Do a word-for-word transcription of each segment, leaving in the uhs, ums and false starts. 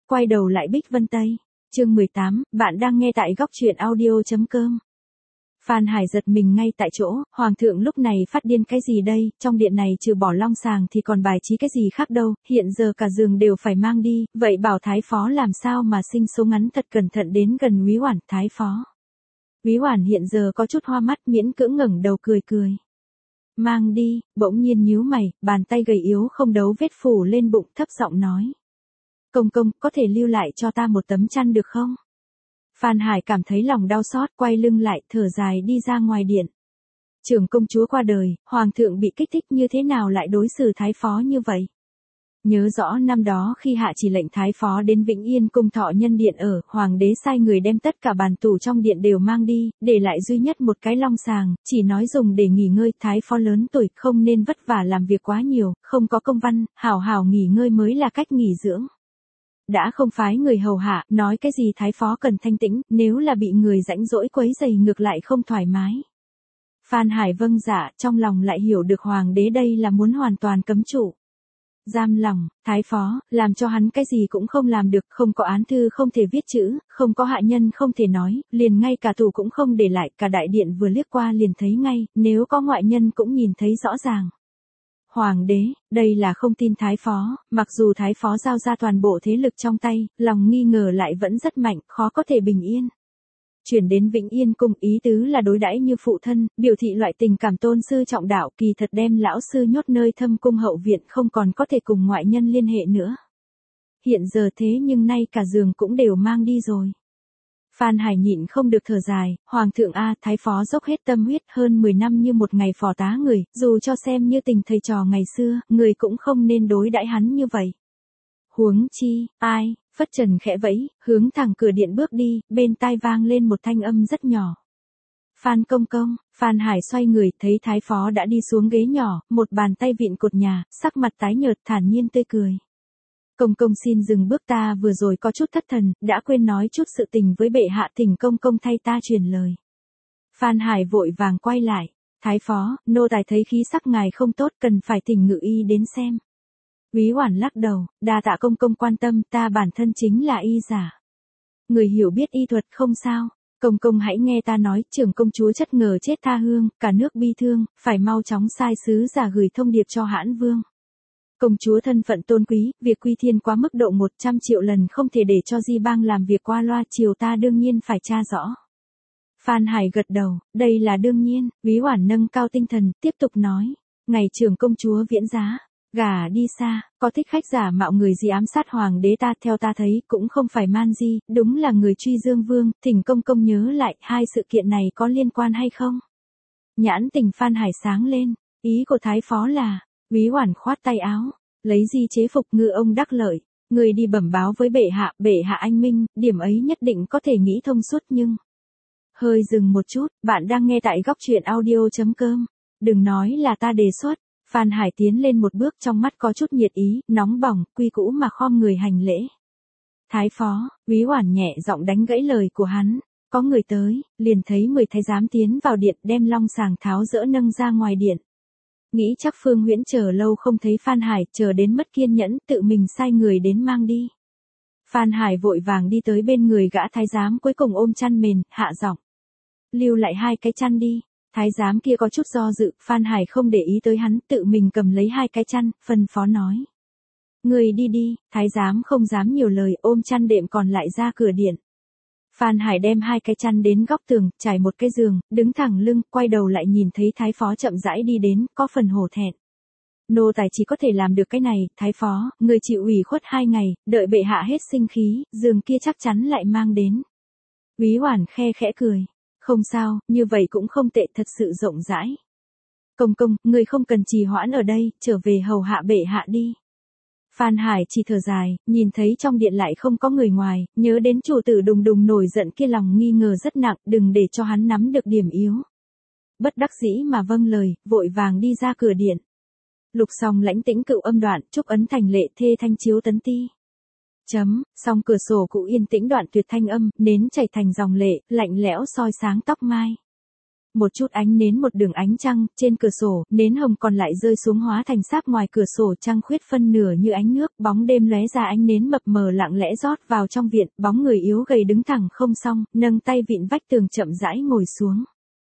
quay đầu lại Bích Vân Tây. Chương mười tám, bạn đang nghe tại góc truyện audio.com. Phan Hải giật mình ngay tại chỗ, Hoàng thượng lúc này phát điên cái gì đây, trong điện này trừ bỏ long sàng thì còn bài trí cái gì khác đâu, hiện giờ cả giường đều phải mang đi, vậy bảo Thái Phó làm sao mà sinh số ngắn thật cẩn thận đến gần Úy Oản. Thái Phó. Úy Oản hiện giờ có chút hoa mắt, miễn cưỡng ngẩng đầu cười cười. Mang đi, bỗng nhiên nhíu mày, bàn tay gầy yếu không đấu vết phủ lên bụng, thấp giọng nói. Công công, có thể lưu lại cho ta một tấm chăn được không? Phan Hải cảm thấy lòng đau xót, quay lưng lại, thở dài đi ra ngoài điện. Trưởng công chúa qua đời, Hoàng thượng bị kích thích như thế nào lại đối xử Thái Phó như vậy? Nhớ rõ năm đó khi hạ chỉ lệnh Thái Phó đến Vĩnh Yên cung thọ nhân điện ở, Hoàng đế sai người đem tất cả bàn tủ trong điện đều mang đi, để lại duy nhất một cái long sàng, chỉ nói dùng để nghỉ ngơi. Thái Phó lớn tuổi, không nên vất vả làm việc quá nhiều, không có công văn, hảo hảo nghỉ ngơi mới là cách nghỉ dưỡng. Đã không phái người hầu hạ, nói cái gì Thái Phó cần thanh tĩnh, nếu là bị người rãnh rỗi quấy rầy ngược lại không thoải mái. Phan Hải vâng dạ, trong lòng lại hiểu được Hoàng đế đây là muốn hoàn toàn cấm trụ. Giam lòng, Thái Phó, làm cho hắn cái gì cũng không làm được, không có án thư không thể viết chữ, không có hạ nhân không thể nói, liền ngay cả tủ cũng không để lại, cả đại điện vừa liếc qua liền thấy ngay, nếu có ngoại nhân cũng nhìn thấy rõ ràng. Hoàng đế, đây là không tin Thái Phó, mặc dù Thái Phó giao ra toàn bộ thế lực trong tay, lòng nghi ngờ lại vẫn rất mạnh, khó có thể bình yên. Chuyển đến Vĩnh Yên cung, ý tứ là đối đãi như phụ thân, biểu thị loại tình cảm tôn sư trọng đạo, kỳ thật đem lão sư nhốt nơi thâm cung hậu viện, không còn có thể cùng ngoại nhân liên hệ nữa. Hiện giờ thế nhưng nay cả giường cũng đều mang đi rồi. Phan Hải nhịn không được thở dài, Hoàng thượng a, Thái Phó dốc hết tâm huyết hơn mười năm như một ngày phò tá người, dù cho xem như tình thầy trò ngày xưa, người cũng không nên đối đãi hắn như vậy. Huống chi, ai, phất trần khẽ vẫy, hướng thẳng cửa điện bước đi, bên tai vang lên một thanh âm rất nhỏ. Phan công công. Phan Hải xoay người, thấy Thái Phó đã đi xuống ghế nhỏ, một bàn tay vịn cột nhà, sắc mặt tái nhợt, thản nhiên tươi cười. Công công xin dừng bước, ta vừa rồi có chút thất thần, đã quên nói chút sự tình với bệ hạ, thỉnh công công thay ta truyền lời. Phan Hải vội vàng quay lại. Thái Phó, nô tài thấy khí sắc ngài không tốt, cần phải thỉnh ngự y đến xem. Úy Oản lắc đầu, đa tạ công công quan tâm, ta bản thân chính là y giả. Người hiểu biết y thuật không sao, công công hãy nghe ta nói, trưởng công chúa chất ngờ chết tha hương, cả nước bi thương, phải mau chóng sai sứ giả gửi thông điệp cho Hãn Vương. Công chúa thân phận tôn quý, việc quy thiên quá mức độ một trăm triệu lần không thể để cho Di Bang làm việc qua loa, triều ta đương nhiên phải tra rõ. Phan Hải gật đầu, đây là đương nhiên. Úy Oản nâng cao tinh thần, tiếp tục nói, ngày trưởng công chúa viễn giá, gả đi xa, có thích khách giả mạo người gì ám sát hoàng đế ta, theo ta thấy cũng không phải man di, đúng là người truy Dương Vương, thỉnh công công nhớ lại, hai sự kiện này có liên quan hay không? Nhãn tình Phan Hải sáng lên, ý của Thái Phó là, Úy Oản khoát tay áo, lấy di chế phục, ngư ông đắc lợi, người đi bẩm báo với bệ hạ, bệ hạ anh minh, điểm ấy nhất định có thể nghĩ thông suốt nhưng... Hơi dừng một chút, bạn đang nghe tại góc truyện audio.com, đừng nói là ta đề xuất. Phan Hải tiến lên một bước, trong mắt có chút nhiệt ý, nóng bỏng, quy cũ mà khom người hành lễ. Thái Phó. Úy Oản nhẹ giọng đánh gãy lời của hắn, có người tới, liền thấy mười thái giám tiến vào điện, đem long sàng tháo dỡ nâng ra ngoài điện. Nghĩ chắc Phương Huyễn chờ lâu không thấy Phan Hải, chờ đến mất kiên nhẫn, tự mình sai người đến mang đi. Phan Hải vội vàng đi tới bên người gã thái giám, cuối cùng ôm chăn mền, hạ giọng, lưu lại hai cái chăn đi. Thái giám kia có chút do dự, Phan Hải không để ý tới hắn, tự mình cầm lấy hai cái chăn, phân phó nói. Người đi đi, thái giám không dám nhiều lời, ôm chăn đệm còn lại ra cửa điện. Phan Hải đem hai cái chăn đến góc tường, trải một cái giường, đứng thẳng lưng, quay đầu lại nhìn thấy Thái Phó chậm rãi đi đến, có phần hổ thẹn. Nô tài chỉ có thể làm được cái này, Thái Phó, người chịu ủy khuất hai ngày, đợi bệ hạ hết sinh khí, giường kia chắc chắn lại mang đến. Úy Oản khe khẽ cười. Không sao, như vậy cũng không tệ, thật sự rộng rãi. Công công, người không cần trì hoãn ở đây, trở về hầu hạ bệ hạ đi. Phan Hải chỉ thở dài, nhìn thấy trong điện lại không có người ngoài, nhớ đến chủ tử đùng đùng nổi giận kia, lòng nghi ngờ rất nặng, đừng để cho hắn nắm được điểm yếu. Bất đắc dĩ mà vâng lời, vội vàng đi ra cửa điện. Lục Song lãnh tĩnh cựu âm đoạn, trúc ấn thành lệ thê thanh chiếu tấn ti. Chấm, song cửa sổ cụ yên tĩnh đoạn tuyệt thanh âm, nến chảy thành dòng lệ, lạnh lẽo soi sáng tóc mai. Một chút ánh nến một đường ánh trăng, trên cửa sổ, nến hồng còn lại rơi xuống hóa thành sáp ngoài cửa sổ trăng khuyết phân nửa như ánh nước, bóng đêm lóe ra ánh nến mập mờ lặng lẽ rót vào trong viện, bóng người yếu gầy đứng thẳng không xong, nâng tay vịn vách tường chậm rãi ngồi xuống.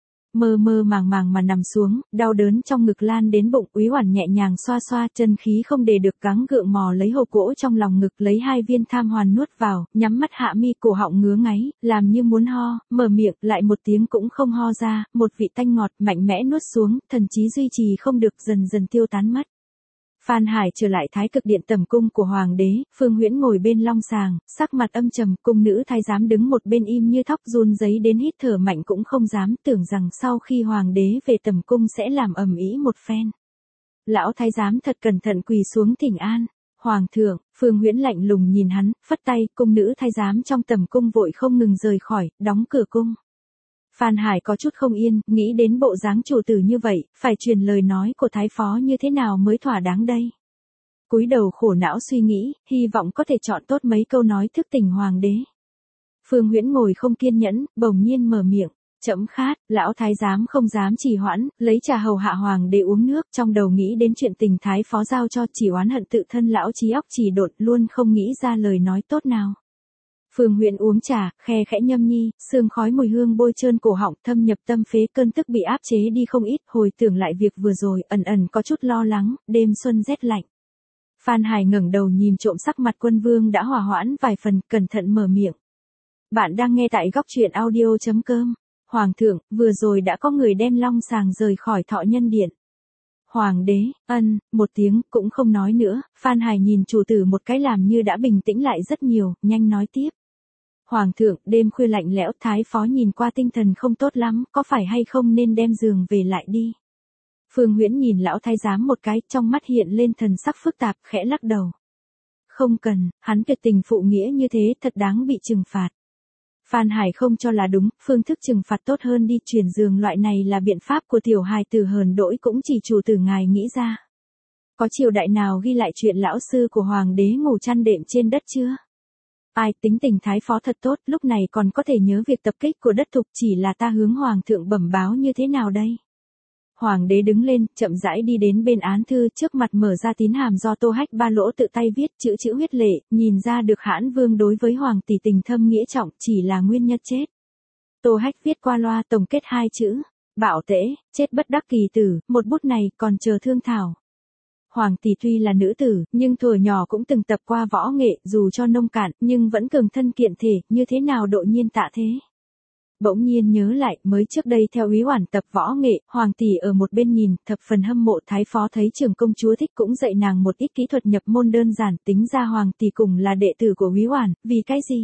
Mơ mơ màng màng mà nằm xuống, đau đớn trong ngực lan đến bụng, Úy Oản nhẹ nhàng xoa xoa, chân khí không để được gắng gượng mò lấy hộp gỗ trong lòng ngực, lấy hai viên tham hoàn nuốt vào, nhắm mắt hạ mi, cổ họng ngứa ngáy, làm như muốn ho, mở miệng, lại một tiếng cũng không ho ra, một vị tanh ngọt mạnh mẽ nuốt xuống, thần trí duy trì không được, dần dần tiêu tán mất. Phan Hải trở lại Thái Cực Điện tẩm cung của hoàng đế, Phương Huyễn ngồi bên long sàng, sắc mặt âm trầm, cung nữ thái giám đứng một bên im như thóc, run rẩy đến hít thở mạnh cũng không dám, tưởng rằng sau khi hoàng đế về tẩm cung sẽ làm ầm ĩ một phen. Lão thái giám thật cẩn thận quỳ xuống thỉnh an. Hoàng thượng, Phương Huyễn lạnh lùng nhìn hắn, phất tay, cung nữ thái giám trong tẩm cung vội không ngừng rời khỏi, đóng cửa cung. Phan Hải có chút không yên, nghĩ đến bộ dáng chủ tử như vậy, phải truyền lời nói của thái phó như thế nào mới thỏa đáng đây. Cúi đầu khổ não suy nghĩ, hy vọng có thể chọn tốt mấy câu nói thức tỉnh hoàng đế. Phương Huyễn ngồi không kiên nhẫn, bỗng nhiên mở miệng, chậm khát, lão thái giám không dám trì hoãn, lấy trà hầu hạ hoàng đế uống nước, trong đầu nghĩ đến chuyện tình thái phó giao cho, chỉ oán hận tự thân lão trí óc chỉ đột, luôn không nghĩ ra lời nói tốt nào. Phương Huyễn uống trà, khe khẽ nhâm nhi, sương khói mùi hương bôi trơn cổ họng, thâm nhập tâm phế, cơn tức bị áp chế đi không ít, hồi tưởng lại việc vừa rồi, ẩn ẩn có chút lo lắng, đêm xuân rét lạnh. Phan Hải ngẩng đầu nhìn trộm sắc mặt quân vương đã hòa hoãn vài phần, cẩn thận mở miệng. Bạn đang nghe tại góc truyện audio chấm com. Hoàng thượng, vừa rồi đã có người đem long sàng rời khỏi Thọ Nhân Điện. Hoàng đế, ân, một tiếng, cũng không nói nữa, Phan Hải nhìn chủ tử một cái làm như đã bình tĩnh lại rất nhiều, nhanh nói tiếp. Hoàng thượng, đêm khuya lạnh lẽo, thái phó nhìn qua tinh thần không tốt lắm, có phải hay không nên đem giường về lại đi. Phương Huyễn nhìn lão thái giám một cái, trong mắt hiện lên thần sắc phức tạp, khẽ lắc đầu. Không cần, hắn tuyệt tình phụ nghĩa như thế, thật đáng bị trừng phạt. Phan Hải không cho là đúng, phương thức trừng phạt tốt hơn đi, chuyển giường loại này là biện pháp của tiểu hài tử hờn đỗi cũng chỉ chủ tử ngài nghĩ ra. Có triều đại nào ghi lại chuyện lão sư của hoàng đế ngủ chăn đệm trên đất chưa? Ai, tính tình thái phó thật tốt, lúc này còn có thể nhớ việc tập kích của đất thục, chỉ là ta hướng hoàng thượng bẩm báo như thế nào đây? Hoàng đế đứng lên, chậm rãi đi đến bên án thư, trước mặt mở ra tín hàm do Tô Hách Ba Lỗ tự tay viết, chữ chữ huyết lệ, nhìn ra được Hãn Vương đối với hoàng tỷ tình thâm nghĩa trọng, chỉ là nguyên nhân chết. Tô Hách viết qua loa tổng kết hai chữ, bạo tễ, chết bất đắc kỳ tử, một bút này còn chờ thương thảo. Hoàng tỷ tuy là nữ tử, nhưng thuở nhỏ cũng từng tập qua võ nghệ, dù cho nông cạn, nhưng vẫn cường thân kiện thể, như thế nào độ nhiên tạ thế. Bỗng nhiên nhớ lại, mới trước đây theo Úy Oản tập võ nghệ, hoàng tỷ ở một bên nhìn, thập phần hâm mộ, thái phó thấy trưởng công chúa thích cũng dạy nàng một ít kỹ thuật nhập môn đơn giản, tính ra hoàng tỷ cùng là đệ tử của Úy Oản, vì cái gì?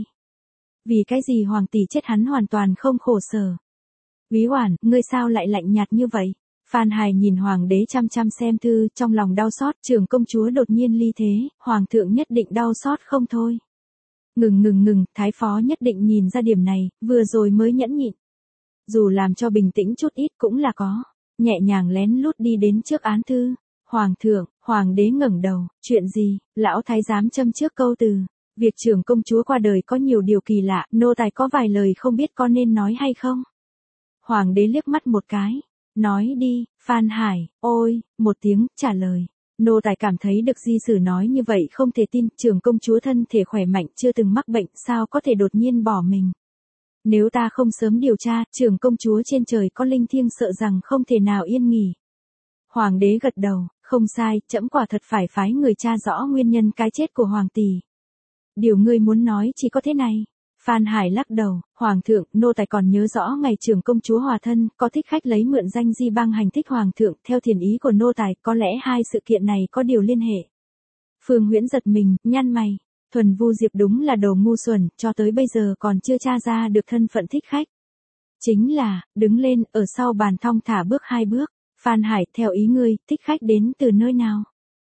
Vì cái gì hoàng tỷ chết hắn hoàn toàn không khổ sở. Úy Oản, ngươi sao lại lạnh nhạt như vậy? Phan Hải nhìn hoàng đế chăm chăm xem thư, trong lòng đau xót, trưởng công chúa đột nhiên ly thế, hoàng thượng nhất định đau xót không thôi. Ngừng ngừng ngừng, thái phó nhất định nhìn ra điểm này, vừa rồi mới nhẫn nhịn. Dù làm cho bình tĩnh chút ít cũng là có. Nhẹ nhàng lén lút đi đến trước án thư. Hoàng thượng, hoàng đế ngẩng đầu, chuyện gì? Lão thái giám châm trước câu từ. Việc trưởng công chúa qua đời có nhiều điều kỳ lạ, nô tài có vài lời không biết có nên nói hay không? Hoàng đế liếc mắt một cái. Nói đi, Phan Hải, ôi, một tiếng, trả lời. Nô tài cảm thấy được di sử nói như vậy không thể tin, trưởng công chúa thân thể khỏe mạnh, chưa từng mắc bệnh, sao có thể đột nhiên bỏ mình. Nếu ta không sớm điều tra, trưởng công chúa trên trời có linh thiêng sợ rằng không thể nào yên nghỉ. Hoàng đế gật đầu, không sai, trẫm quả thật phải phái người tra rõ nguyên nhân cái chết của hoàng tỷ. Điều ngươi muốn nói chỉ có thế này. Phan Hải lắc đầu, hoàng thượng, nô tài còn nhớ rõ ngày trưởng công chúa hòa thân, có thích khách lấy mượn danh di băng hành thích hoàng thượng, theo thiền ý của nô tài, có lẽ hai sự kiện này có điều liên hệ. Phương Huyễn giật mình, nhăn mày, Thuần Vu Diệp đúng là đồ ngu xuẩn, cho tới bây giờ còn chưa tra ra được thân phận thích khách. Chính là, đứng lên, ở sau bàn thong thả bước hai bước, Phan Hải, theo ý ngươi, thích khách đến từ nơi nào?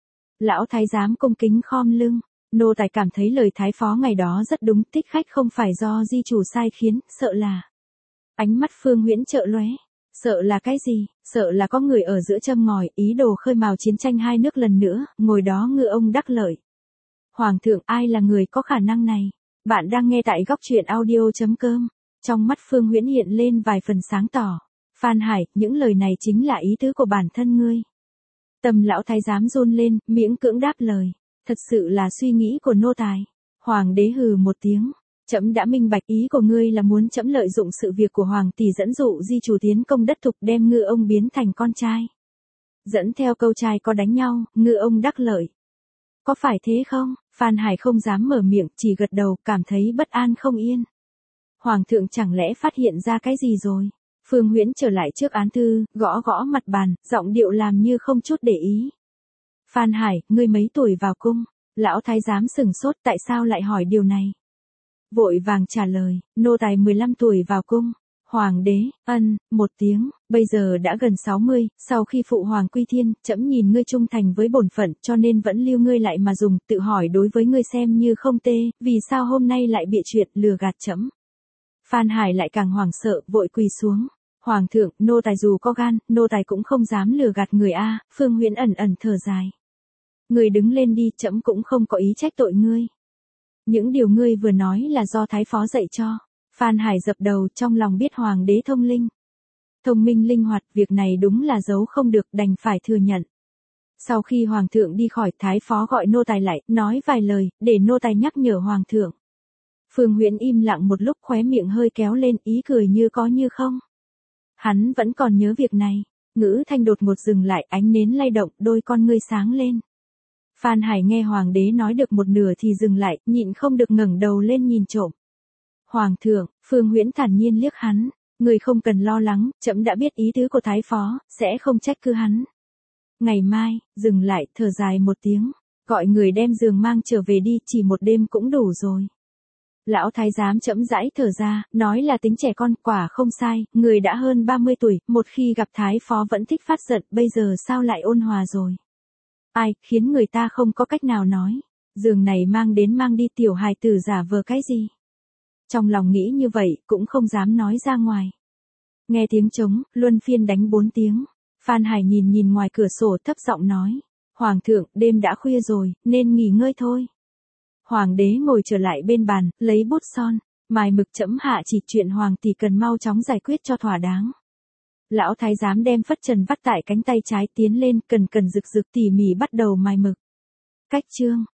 Lão thái giám cung kính khom lưng. Nô tài cảm thấy lời thái phó ngày đó rất đúng, thích khách không phải do di chủ sai khiến, sợ là. Ánh mắt Phương Huyễn trợn lóe, sợ là cái gì? Sợ là có người ở giữa châm ngòi, ý đồ khơi mào chiến tranh hai nước lần nữa, ngồi đó ngư ông đắc lợi. Hoàng thượng, ai là người có khả năng này? Bạn đang nghe tại góc truyện audio chấm com. Trong mắt Phương Huyễn hiện lên vài phần sáng tỏ. Phan Hải, những lời này chính là ý tứ của bản thân ngươi. Tâm lão thái giám run lên, miễn cưỡng đáp lời. Thật sự là suy nghĩ của nô tài. Hoàng đế hừ một tiếng. Trẫm đã minh bạch ý của ngươi là muốn trẫm lợi dụng sự việc của hoàng tỷ dẫn dụ di chủ tiến công đất thục đem ngư ông biến thành con trai. Dẫn theo câu trai có đánh nhau, ngư ông đắc lợi. Có phải thế không? Phan Hải không dám mở miệng, chỉ gật đầu, cảm thấy bất an không yên. Hoàng thượng chẳng lẽ phát hiện ra cái gì rồi? Phương Huyễn trở lại trước án thư, gõ gõ mặt bàn, giọng điệu làm như không chút để ý. Phan Hải, ngươi mấy tuổi vào cung? Lão thái giám sừng sốt, tại sao lại hỏi điều này? Vội vàng trả lời, nô tài mười lăm tuổi vào cung. Hoàng đế, ân, một tiếng, bây giờ đã gần sáu mươi, sau khi phụ hoàng quy thiên, trẫm nhìn ngươi trung thành với bổn phận cho nên vẫn lưu ngươi lại mà dùng, tự hỏi đối với ngươi xem như không tê, vì sao hôm nay lại bịa chuyện lừa gạt trẫm. Phan Hải lại càng hoảng sợ, vội quỳ xuống. Hoàng thượng, nô tài dù có gan, nô tài cũng không dám lừa gạt người a. Phương Huyễn ẩn ẩn thở dài. Ngươi đứng lên đi, trẫm cũng không có ý trách tội ngươi. Những điều ngươi vừa nói là do thái phó dạy cho. Phan Hải dập đầu, trong lòng biết hoàng đế thông linh. Thông minh linh hoạt, việc này đúng là giấu không được, đành phải thừa nhận. Sau khi hoàng thượng đi khỏi, thái phó gọi nô tài lại, nói vài lời, để nô tài nhắc nhở hoàng thượng. Phương Huyễn im lặng một lúc, khóe miệng hơi kéo lên, ý cười như có như không. Hắn vẫn còn nhớ việc này. Ngữ thanh đột ngột dừng lại, ánh nến lay động, đôi con ngươi sáng lên. Phan Hải nghe hoàng đế nói được một nửa thì dừng lại, nhịn không được ngẩng đầu lên nhìn trộm. Hoàng thượng, Phương Huyễn thản nhiên liếc hắn, người không cần lo lắng, trẫm đã biết ý tứ của thái phó, sẽ không trách cứ hắn. Ngày mai, dừng lại, thở dài một tiếng, gọi người đem giường mang trở về đi, chỉ một đêm cũng đủ rồi. Lão thái giám chậm rãi thở ra, nói là tính trẻ con, quả không sai, người đã hơn ba mươi tuổi, một khi gặp thái phó vẫn thích phát giận, bây giờ sao lại ôn hòa rồi. Ai, khiến người ta không có cách nào nói. Giường này mang đến mang đi, tiểu hài tử giả vờ cái gì. Trong lòng nghĩ như vậy, cũng không dám nói ra ngoài. Nghe tiếng trống, luân phiên đánh bốn tiếng. Phan Hải nhìn nhìn ngoài cửa sổ thấp giọng nói. Hoàng thượng, đêm đã khuya rồi, nên nghỉ ngơi thôi. Hoàng đế ngồi trở lại bên bàn, lấy bút son, mài mực chẫm hạ chỉ chuyện hoàng tỷ cần mau chóng giải quyết cho thỏa đáng. Lão thái giám đem phất trần vắt tại cánh tay trái tiến lên, cần cần rực rực tỉ mỉ bắt đầu mài mực. Cách chương